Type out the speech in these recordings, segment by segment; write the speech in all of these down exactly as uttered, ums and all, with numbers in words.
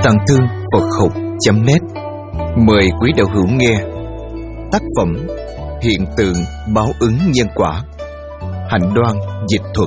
Tàng Thư Phật Học chấm net mời quý đạo hữu nghe tác phẩm Hiện tượng báo ứng nhân quả, Hạnh Đoan dịch thuật.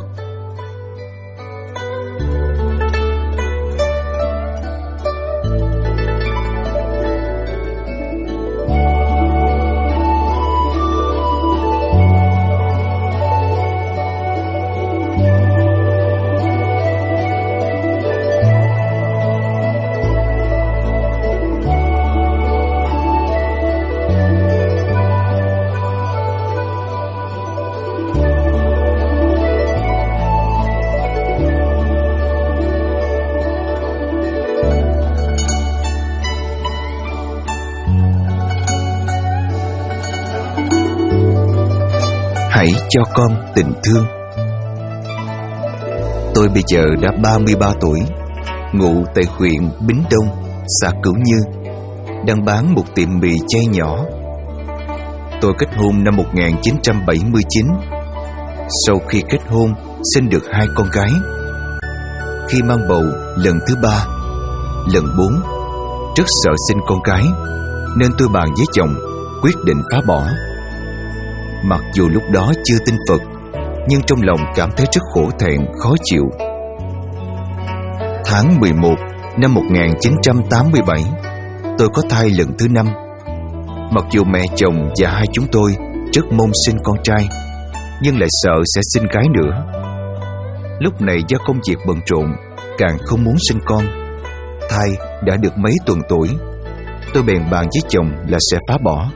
Hãy cho con tình thương. Tôi bây giờ đã ba mươi ba tuổi, ngụ tại huyện Bính Đông, xã Cửu Như, đang bán một tiệm mì chay nhỏ. Tôi kết hôn năm một nghìn chín trăm bảy mươi chín. Sau khi kết hôn, sinh được hai con gái. Khi mang bầu lần thứ ba, lần bốn, rất sợ sinh con gái, nên tôi bàn với chồng quyết định phá bỏ. Mặc dù lúc đó chưa tin Phật, nhưng trong lòng cảm thấy rất khổ thẹn, khó chịu. Tháng mười một năm một nghìn chín trăm tám mươi bảy, tôi có thai lần thứ năm. Mặc dù mẹ chồng và hai chúng tôi rất mong sinh con trai, nhưng lại sợ sẽ sinh gái nữa. Lúc này do công việc bận rộn, càng không muốn sinh con. Thai đã được mấy tuần tuổi, tôi bèn bàn với chồng là sẽ phá bỏ.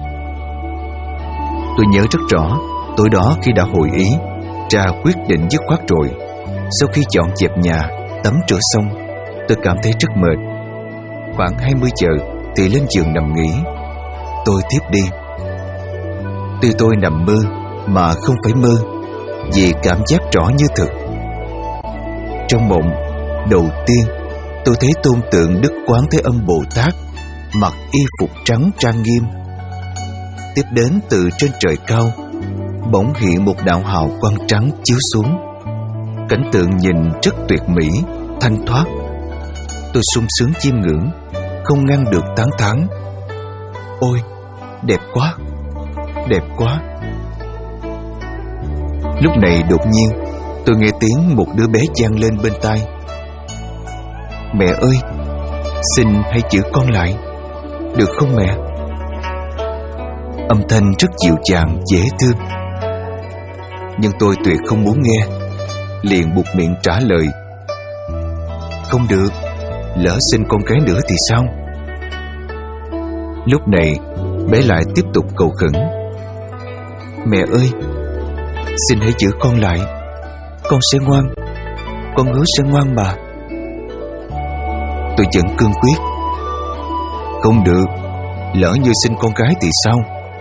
Tôi nhớ rất rõ, tối đó khi đã hội ý, ra quyết định dứt khoát rồi. Sau khi dọn dẹp nhà, tắm rửa xong, tôi cảm thấy rất mệt. Khoảng hai mươi giờ thì lên giường nằm nghỉ. Tôi thiếp đi. Tuy tôi nằm mơ mà không phải mơ, vì cảm giác rõ như thực. Trong mộng, đầu tiên tôi thấy tôn tượng Đức Quán Thế Âm Bồ Tát, mặc y phục trắng trang nghiêm. Tiếp đến từ trên trời cao, bỗng hiện một đạo hào quang trắng chiếu xuống. Cảnh tượng nhìn rất tuyệt mỹ, thanh thoát. Tôi sung sướng chiêm ngưỡng, không ngăn được tán thán: ôi, đẹp quá, đẹp quá. Lúc này đột nhiên tôi nghe tiếng một đứa bé vang lên bên tai: mẹ ơi, xin hãy giữ con lại, được không mẹ? Âm thanh rất dịu dàng, dễ thương. Nhưng tôi tuyệt không muốn nghe, liền buộc miệng trả lời: không được, lỡ sinh con gái nữa thì sao? Lúc này bé lại tiếp tục cầu khẩn: mẹ ơi, xin hãy giữ con lại, con sẽ ngoan, con hứa sẽ ngoan mà. Tôi vẫn cương quyết: không được, lỡ như sinh con gái thì sao?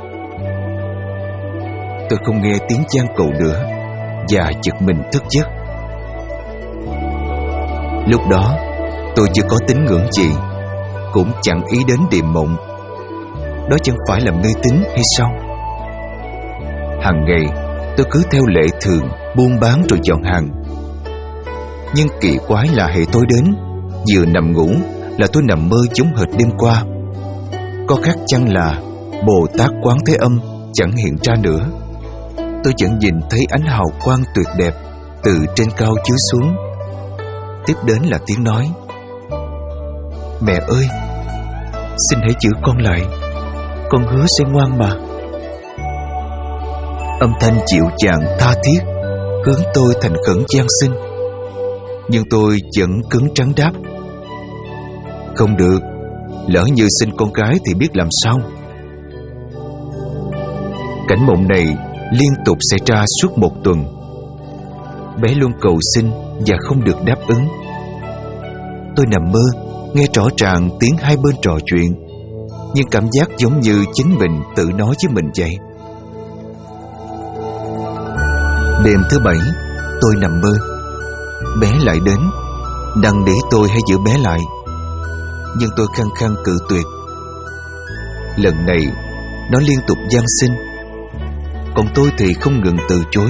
Tôi không nghe tiếng van cầu nữa và giật mình thức giấc. Lúc đó tôi chưa có tín ngưỡng gì, cũng chẳng ý đến điềm mộng. Đó chẳng phải là mê tín hay sao? Hàng ngày tôi cứ theo lệ thường buôn bán rồi dọn hàng. Nhưng kỳ quái là hệ tối đến, vừa nằm ngủ là tôi nằm mơ giống hệt đêm qua. Có khác chăng là Bồ Tát Quán Thế Âm chẳng hiện ra nữa? Tôi vẫn nhìn thấy ánh hào quang tuyệt đẹp từ trên cao chiếu xuống. Tiếp đến là tiếng nói: mẹ ơi, xin hãy giữ con lại, con hứa sẽ ngoan mà. Âm thanh dịu dàng tha thiết hướng tôi thành khẩn van xin. Nhưng tôi vẫn cứng rắn đáp: không được, lỡ như sinh con gái thì biết làm sao? Cảnh mộng này liên tục xảy ra suốt một tuần. Bé luôn cầu xin và không được đáp ứng. Tôi nằm mơ, nghe rõ ràng tiếng hai bên trò chuyện, nhưng cảm giác giống như chính mình tự nói với mình vậy. Đêm thứ bảy, tôi nằm mơ. Bé lại đến, đành để tôi hãy giữ bé lại. Nhưng tôi khăng khăng cự tuyệt. Lần này nó liên tục van xin, còn tôi thì không ngừng từ chối.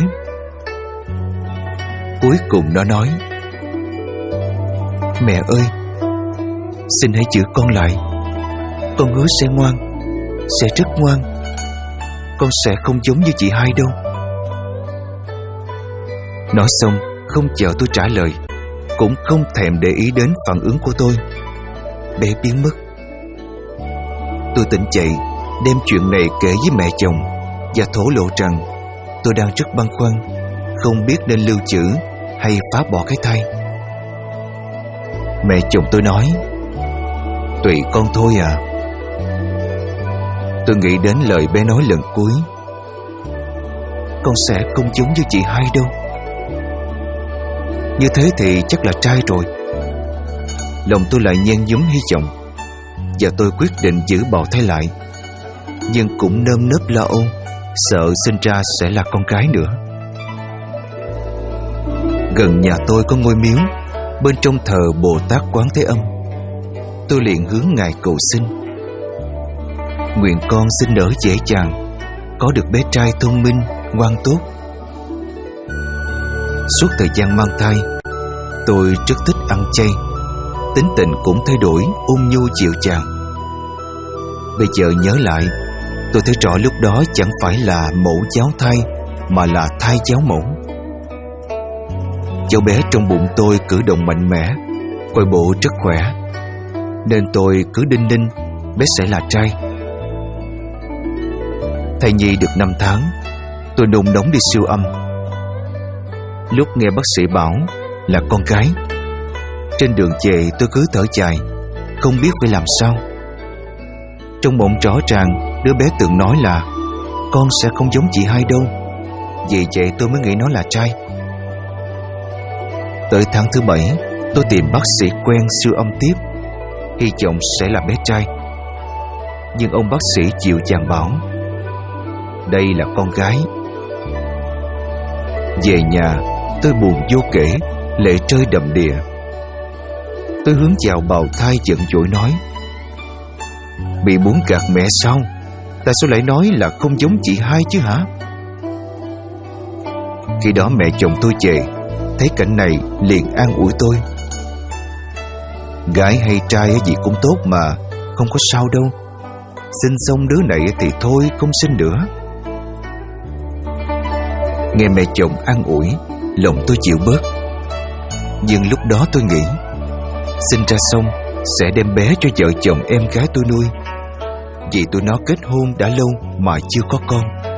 Cuối cùng nó nói: mẹ ơi, Xin hãy giữ con lại. Con hứa sẽ ngoan, sẽ rất ngoan. Con sẽ không giống như chị hai đâu. Nói xong, không chờ tôi trả lời, cũng không thèm để ý đến phản ứng của tôi, bé biến mất. Tôi tỉnh dậy, đem chuyện này kể với mẹ chồng và thổ lộ rằng tôi đang rất băn khoăn, không biết nên lưu trữ hay phá bỏ cái thai. Mẹ chồng tôi nói: tùy con thôi à. Tôi nghĩ đến lời bé nói lần cuối: con sẽ không giống như chị hai đâu. Như thế thì chắc là trai rồi. Lòng tôi lại nhen nhóm hy vọng, và tôi quyết định giữ bào thai lại, nhưng cũng nơm nớp lo âu, sợ sinh ra sẽ là con gái nữa. Gần nhà tôi có ngôi miếu, bên trong thờ Bồ Tát Quán Thế Âm. Tôi liền hướng ngài cầu xin: nguyện con sinh nở dễ dàng, có được bé trai thông minh, ngoan tốt. Suốt thời gian mang thai, tôi rất thích ăn chay, tính tình cũng thay đổi, ôn nhu dịu dàng. Bây giờ nhớ lại, tôi thấy rõ lúc đó chẳng phải là mẫu giáo thai, mà là thai giáo mẫu. Cháu bé trong bụng tôi cử động mạnh mẽ, coi bộ rất khỏe, nên tôi cứ đinh ninh bé sẽ là trai. Thai nhi được năm tháng, tôi nôn nóng đi siêu âm. Lúc nghe bác sĩ bảo là con gái, trên đường về tôi cứ thở dài, không biết phải làm sao. Trong mộng rõ ràng, đứa bé từng nói là con sẽ không giống chị hai đâu, vì vậy tôi mới nghĩ nó là trai. Tới tháng thứ bảy, tôi tìm bác sĩ quen siêu âm tiếp, hy vọng sẽ là bé trai. Nhưng ông bác sĩ dịu dàng bảo đây là con gái. Về nhà, tôi buồn vô kể, lệ rơi đầm đìa. Tôi hướng vào bào thai giận dỗi nói: bị muốn gạt mẹ sao? Tại sao lại nói là không giống chị hai chứ hả? Khi đó mẹ chồng tôi về, thấy cảnh này liền an ủi tôi: gái hay trai gì cũng tốt mà, không có sao đâu. Sinh xong đứa này thì thôi, không sinh nữa. Nghe mẹ chồng an ủi, lòng tôi chịu bớt. Nhưng lúc đó tôi nghĩ, sinh ra xong sẽ đem bé cho vợ chồng em gái tôi nuôi, vì tụi nó kết hôn đã lâu mà chưa có con.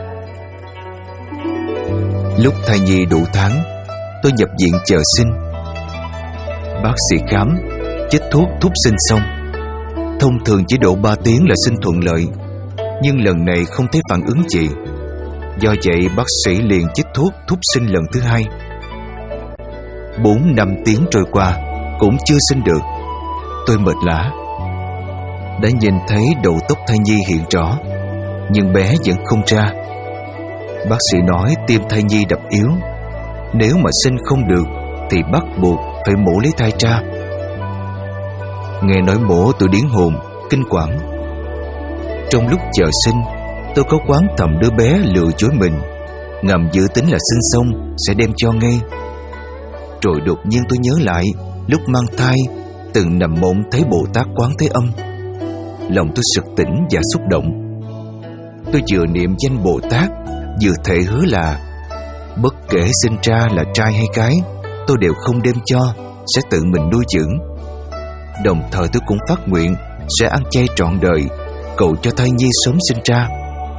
Lúc thai nhi đủ tháng, tôi nhập viện chờ sinh. Bác sĩ khám, chích thuốc thúc sinh xong. Thông thường chỉ độ ba tiếng là sinh thuận lợi, nhưng lần này không thấy phản ứng gì. Do vậy bác sĩ liền chích thuốc thúc sinh lần thứ hai. Bốn năm tiếng trôi qua cũng chưa sinh được. Tôi mệt lả. Đã nhìn thấy đầu tóc thai nhi hiện rõ, nhưng bé vẫn không ra. Bác sĩ nói tim thai nhi đập yếu, nếu mà sinh không được thì bắt buộc phải mổ lấy thai ra. Nghe nói mổ tôi điếng hồn, kinh quản. Trong lúc chờ sinh, tôi có quán thầm đứa bé lừa dối mình, ngầm dự tính là sinh xong sẽ đem cho ngay. Rồi đột nhiên tôi nhớ lại lúc mang thai từng nằm mộng thấy Bồ Tát Quán Thế Âm. Lòng tôi sực tỉnh và xúc động. Tôi vừa niệm danh Bồ Tát, vừa thệ hứa là bất kể sinh ra là trai hay gái, tôi đều không đem cho, sẽ tự mình nuôi dưỡng. Đồng thời tôi cũng phát nguyện sẽ ăn chay trọn đời, cầu cho thai nhi sớm sinh ra.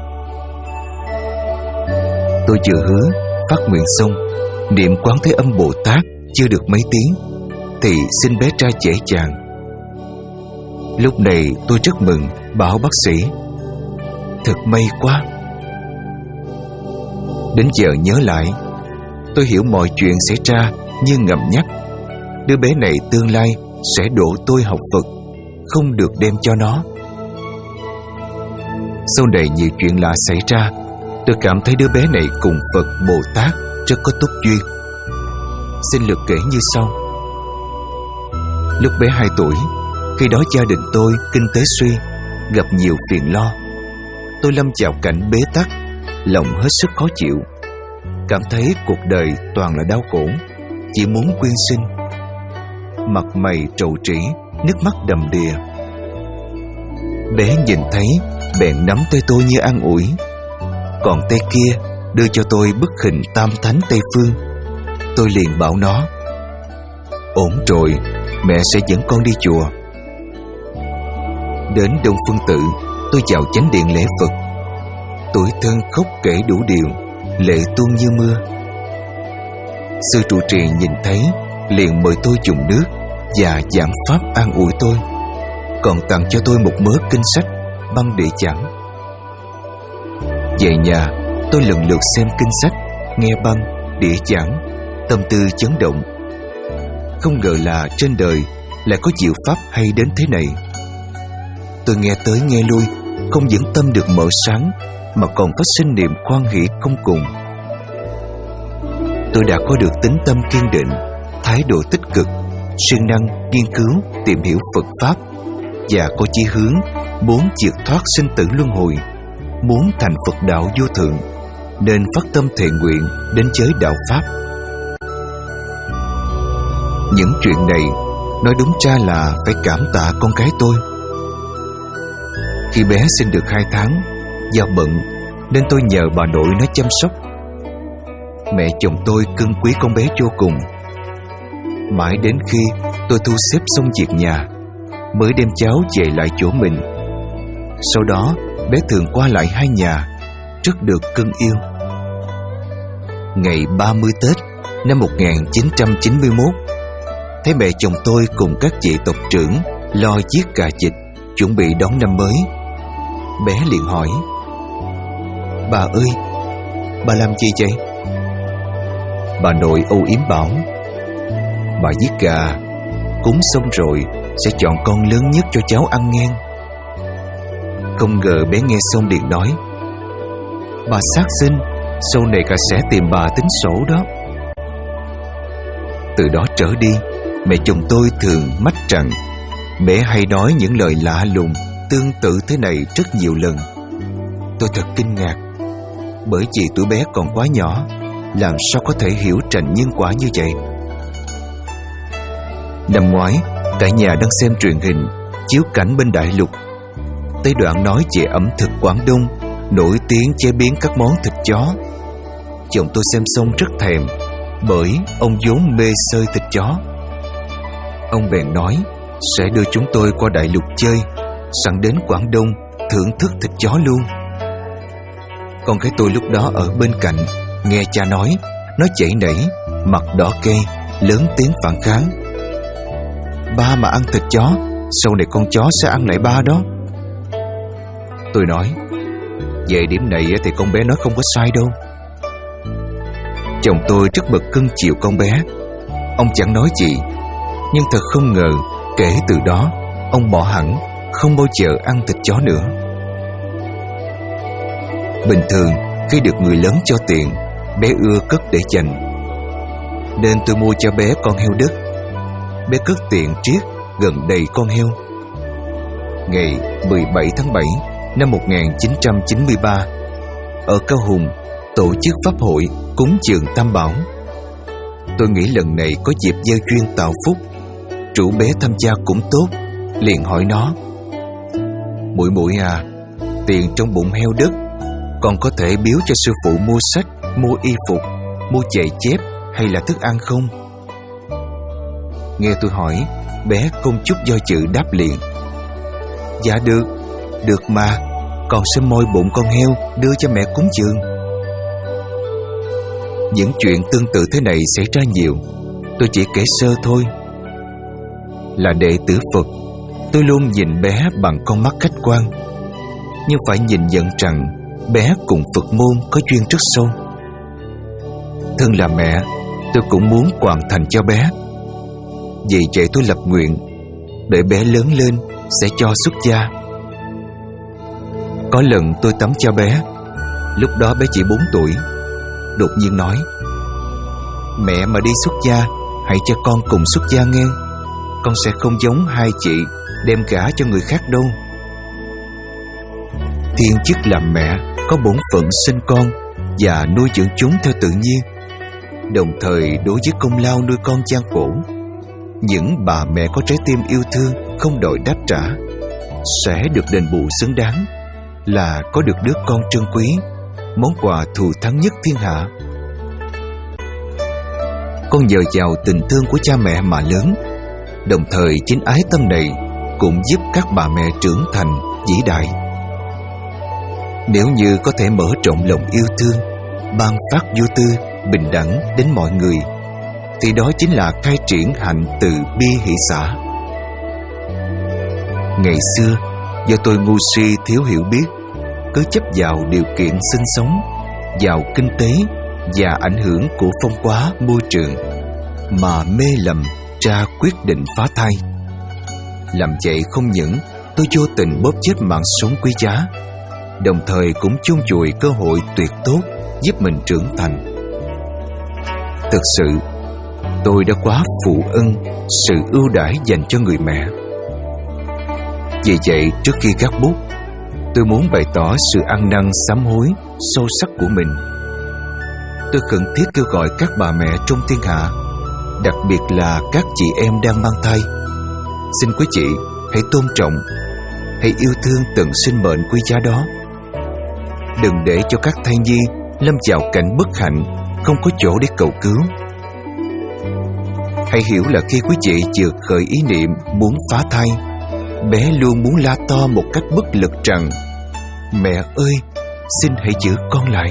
Tôi vừa hứa, phát nguyện xong, niệm Quán Thế Âm Bồ Tát chưa được mấy tiếng thì sinh bé trai dễ dàng. Lúc này tôi rất mừng, bảo bác sĩ: thật may quá. Đến giờ nhớ lại, tôi hiểu mọi chuyện xảy ra như ngầm nhắc. Đứa bé này tương lai sẽ đổ tôi học Phật, không được đem cho nó. Sau này nhiều chuyện lạ xảy ra, tôi cảm thấy đứa bé này cùng Phật Bồ Tát rất có tốt duyên. Xin lược kể như sau. Lúc bé hai tuổi, khi đó gia đình tôi kinh tế suy, gặp nhiều phiền lo. Tôi lâm vào cảnh bế tắc, lòng hết sức khó chịu, cảm thấy cuộc đời toàn là đau khổ, chỉ muốn quyên sinh. Mặt mày trầu trĩ, nước mắt đầm đìa. Bé nhìn thấy bèn nắm tay tôi như an ủi, còn tay kia đưa cho tôi bức hình Tam Thánh Tây Phương. Tôi liền bảo nó, ổn rồi, mẹ sẽ dẫn con đi chùa. Đến Đông Phương Tự, tôi vào chánh điện lễ Phật. Tuổi thân khóc kể đủ điều, lệ tuôn như mưa. Sư trụ trì nhìn thấy liền mời tôi dùng nước và giảng pháp an ủi tôi, còn tặng cho tôi một mớ kinh sách, băng địa chẳng. Về nhà, tôi lần lượt xem kinh sách, nghe băng, địa chẳng, tâm tư chấn động. Không ngờ là trên đời lại có diệu pháp hay đến thế này. Tôi nghe tới nghe lui, không những tâm được mở sáng, mà còn phát sinh niềm hoan hỷ không cùng. Tôi đã có được tính tâm kiên định, thái độ tích cực, siêng năng nghiên cứu tìm hiểu Phật pháp, và có chí hướng muốn triệt thoát sinh tử luân hồi, muốn thành Phật đạo vô thượng, nên phát tâm thệ nguyện đến giới đạo pháp. Những chuyện này nói đúng ra là phải cảm tạ con gái tôi. Khi bé sinh được hai tháng, do bận nên tôi nhờ bà nội nó chăm sóc. Mẹ chồng tôi cưng quý con bé vô cùng. Mãi đến khi tôi thu xếp xong việc nhà mới đem cháu về lại chỗ mình. Sau đó bé thường qua lại hai nhà, rất được cưng yêu. Ngày ba mươi Tết năm một nghìn chín trăm chín mươi mốt, thấy mẹ chồng tôi cùng các vị tộc trưởng lo giết gà vịt chuẩn bị đón năm mới. Bé liền hỏi, bà ơi, bà làm gì vậy? Bà nội âu yếm bảo, bà giết gà, cúng xong rồi sẽ chọn con lớn nhất cho cháu ăn ngang. Không ngờ bé nghe xong liền nói, bà sát sinh, sau này cả sẽ tìm bà tính sổ đó. Từ đó trở đi, mẹ chồng tôi thường mách rằng bé hay nói những lời lạ lùng tương tự thế này rất nhiều lần. Tôi thật kinh ngạc, bởi vì tuổi bé còn quá nhỏ, làm sao có thể hiểu trành nhân quả như vậy. Năm ngoái, cả nhà đang xem truyền hình chiếu cảnh bên đại lục. Tới đoạn nói về ẩm thực Quảng Đông nổi tiếng chế biến các món thịt chó. Chồng tôi xem xong rất thèm, bởi ông vốn mê xơi thịt chó. Ông bèn nói sẽ đưa chúng tôi qua đại lục chơi, sẵn đến Quảng Đông thưởng thức thịt chó luôn. Con gái tôi lúc đó ở bên cạnh, nghe cha nói, nó chảy nảy, mặt đỏ kê, lớn tiếng phản kháng. Ba mà ăn thịt chó, sau này con chó sẽ ăn lại ba đó. Tôi nói, về điểm này thì con bé nói không có sai đâu. Chồng tôi rất bực cưng chiều con bé. Ông chẳng nói gì, nhưng thật không ngờ kể từ đó ông bỏ hẳn, không bao giờ ăn thịt chó nữa. Bình thường khi được người lớn cho tiền, bé ưa cất để dành, nên tôi mua cho bé con heo đất. Bé cất tiền triết gần đầy con heo. Ngày mười bảy tháng bảy năm một nghìn chín trăm chín mươi ba, ở Cao Hùng tổ chức pháp hội cúng dường Tam Bảo. Tôi nghĩ lần này có dịp gieo duyên tạo phúc, rủ bé tham gia cũng tốt. Liền hỏi nó, muội muội à, tiền trong bụng heo đất còn có thể biếu cho sư phụ mua sách, mua y phục, mua giày chép hay là thức ăn không? Nghe tôi hỏi, bé không chút do dự đáp liền, dạ được, được mà, con sẽ moi bụng con heo đưa cho mẹ cúng dường. Những chuyện tương tự thế này xảy ra nhiều, tôi chỉ kể sơ thôi. Là đệ tử Phật, tôi luôn nhìn bé bằng con mắt khách quan, nhưng phải nhìn nhận rằng bé cùng Phật môn có duyên rất sâu. Thân là mẹ, tôi cũng muốn hoàn thành cho bé. Vì vậy tôi lập nguyện, đợi bé lớn lên sẽ cho xuất gia. Có lần tôi tắm cho bé, lúc đó bé chỉ bốn tuổi. Đột nhiên nói, mẹ mà đi xuất gia, hãy cho con cùng xuất gia nghe. Con sẽ không giống hai chị đem gả cho người khác đâu. Thiên chức làm mẹ có bổn phận sinh con và nuôi dưỡng chúng theo tự nhiên, đồng thời đối với công lao nuôi con gian khổ. Những bà mẹ có trái tim yêu thương không đòi đáp trả, sẽ được đền bù xứng đáng, là có được đứa con trân quý, món quà thù thắng nhất thiên hạ. Con nhờ vào tình thương của cha mẹ mà lớn, đồng thời chính ái tâm này cũng giúp các bà mẹ trưởng thành vĩ đại. Nếu như có thể mở rộng lòng yêu thương, ban phát vô tư, bình đẳng đến mọi người, thì đó chính là khai triển hạnh từ bi hỷ xả. Ngày xưa, do tôi ngu si thiếu hiểu biết, cứ chấp vào điều kiện sinh sống, vào kinh tế và ảnh hưởng của phong hóa môi trường, mà mê lầm ra quyết định phá thai. Làm vậy không những tôi vô tình bóp chết mạng sống quý giá, đồng thời cũng chôn vùi cơ hội tuyệt tốt giúp mình trưởng thành. Thực sự, tôi đã quá phụ ân sự ưu đãi dành cho người mẹ. Vì vậy, trước khi gác bút, tôi muốn bày tỏ sự ăn năn sám hối sâu sắc của mình. Tôi khẩn thiết kêu gọi các bà mẹ trong thiên hạ, đặc biệt là các chị em đang mang thai, xin quý chị hãy tôn trọng, hãy yêu thương từng sinh mệnh quý giá đó. Đừng để cho các thai nhi lâm vào cảnh bất hạnh, không có chỗ để cầu cứu. Hãy hiểu là khi quý chị vừa khởi ý niệm muốn phá thai, bé luôn muốn la to một cách bất lực rằng: mẹ ơi, xin hãy giữ con lại.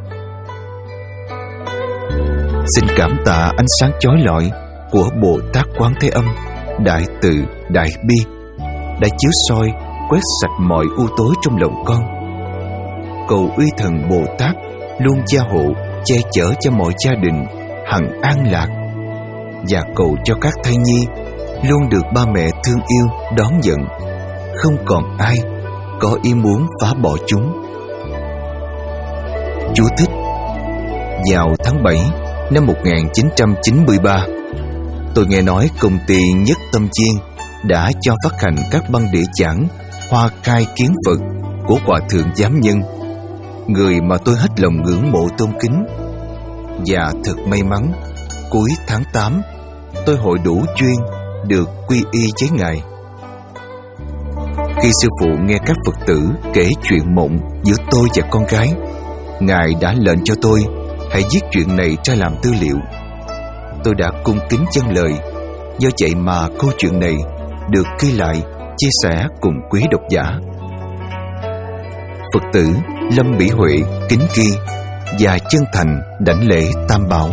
Xin cảm tạ ánh sáng chói lọi của Bồ Tát Quán Thế Âm, đại từ đại bi, đã chiếu soi quét sạch mọi u tối trong lòng con. Cầu uy thần Bồ Tát luôn gia hộ che chở cho mọi gia đình hằng an lạc, và cầu cho các thai nhi luôn được ba mẹ thương yêu đón nhận, không còn ai có ý muốn phá bỏ chúng. Chú thích: vào tháng bảy năm một nghìn chín trăm chín mươi ba, tôi nghe nói công ty Nhất Tâm Chiên đã cho phát hành các băng đĩa giảng Hoa Khai Kiến Phật của Hòa Thượng Giám Nhân, người mà tôi hết lòng ngưỡng mộ tôn kính. Và thật may mắn, cuối tháng tám, tôi hội đủ duyên được quy y với Ngài. Khi sư phụ nghe các Phật tử kể chuyện mộng giữa tôi và con gái, Ngài đã lệnh cho tôi hãy viết chuyện này ra làm tư liệu. Tôi đã cung kính dâng lời, do vậy mà câu chuyện này được ghi lại, chia sẻ cùng quý độc giả. Phật tử Lâm Mỹ Huệ kính ghi và chân thành đảnh lễ Tam Bảo.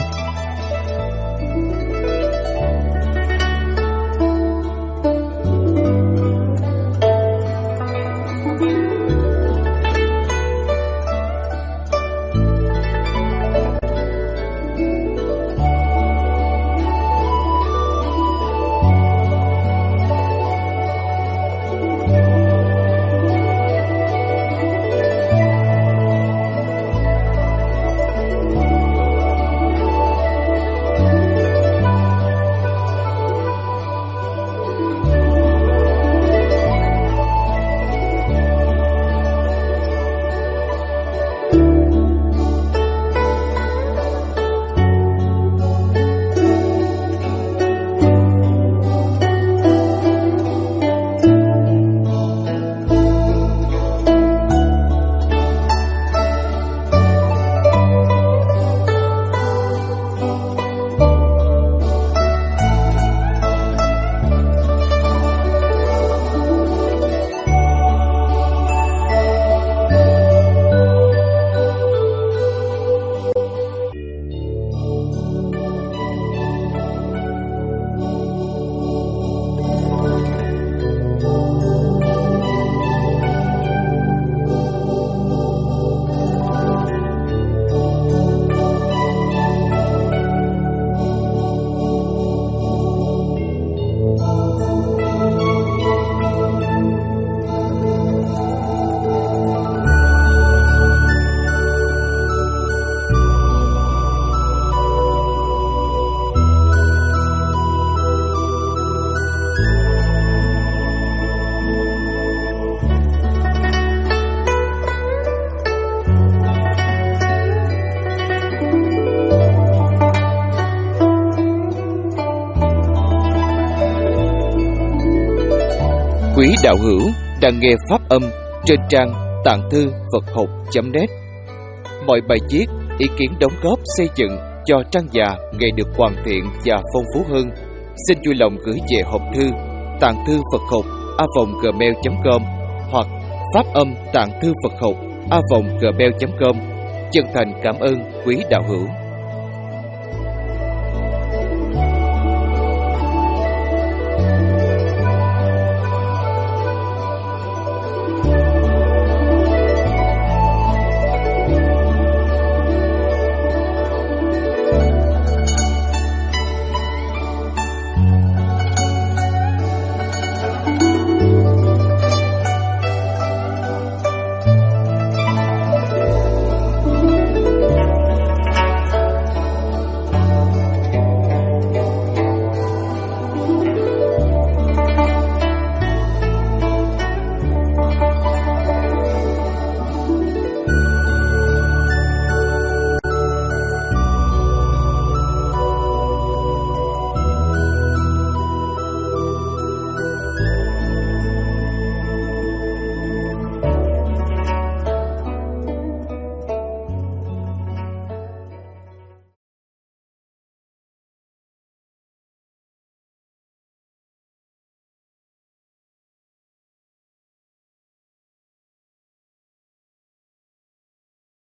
Quý đạo hữu đang nghe pháp âm trên trang tạng thư Phật học chấm net. Mọi bài viết, ý kiến đóng góp xây dựng cho trang già ngày được hoàn thiện và phong phú hơn, xin vui lòng gửi về hộp thư tạng thư Phật học a vòng gmail chấm com hoặc pháp âm tạng thư Phật học a vòng gmail chấm com. Chân thành cảm ơn quý đạo hữu.